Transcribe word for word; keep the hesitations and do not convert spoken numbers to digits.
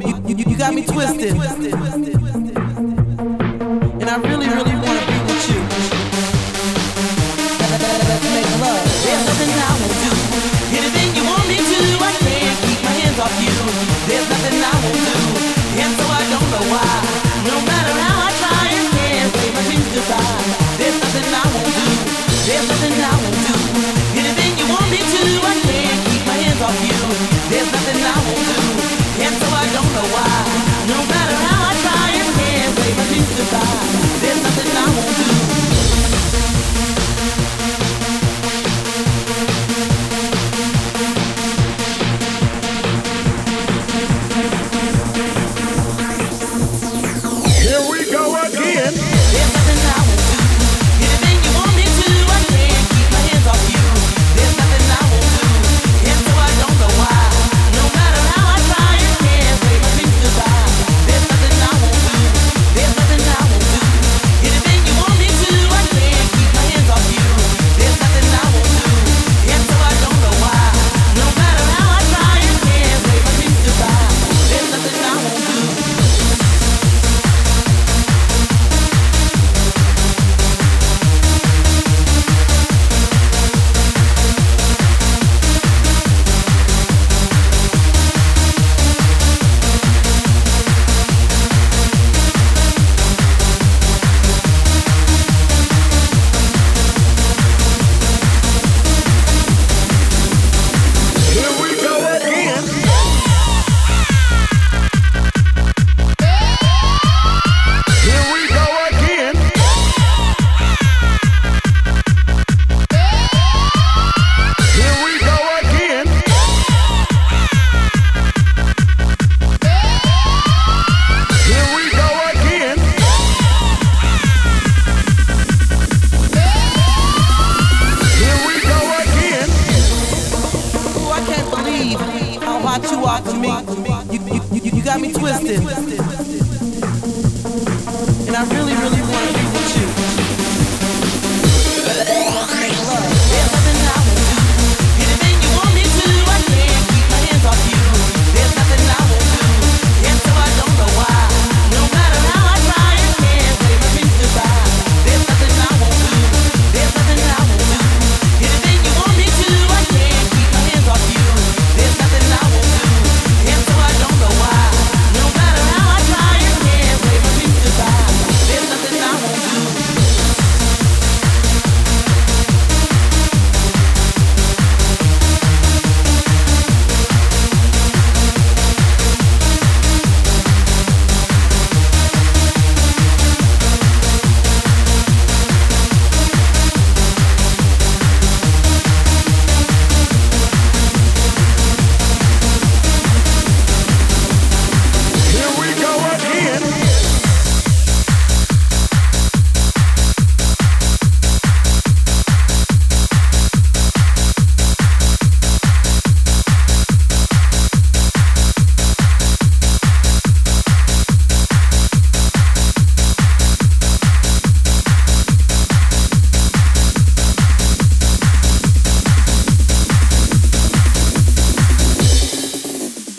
You, you, you got me twisted. And I really, really want to be with you. Let's make love. There's nothing I won't do. Anything you want me to, I can't keep my hands off you. There's nothing I won't do. And so I don't know why. No matter how I try, I can't say my dreams goodbye. There's nothing I won't do. There's nothing I won't do. Anything you want me to, I can't keep my hands off you. There's nothing I won't do. And so I don't know why. No matter how I try, I can't say my dreams goodbye. There's nothing I won't do. Here we go again. There's nothing I won't do. Anything you want me to, I can't keep my hands off you. There's nothing I won't do. And so I don't know why. No matter how I try, I can't say my dreams goodbye. There's nothing I won't do. There's nothing I won't do. Anything you want me to, I can't keep my hands off you. There's nothing I won't do. And so I don't know why. No matter how I try, I can't say my dreams goodbye. There's nothing I won't do. Here we go again. Here we go again. Here we go again. Here we go again. Here we go again. Ooh, I can't believe how hot you are to me. You, you, you, you got me twisted.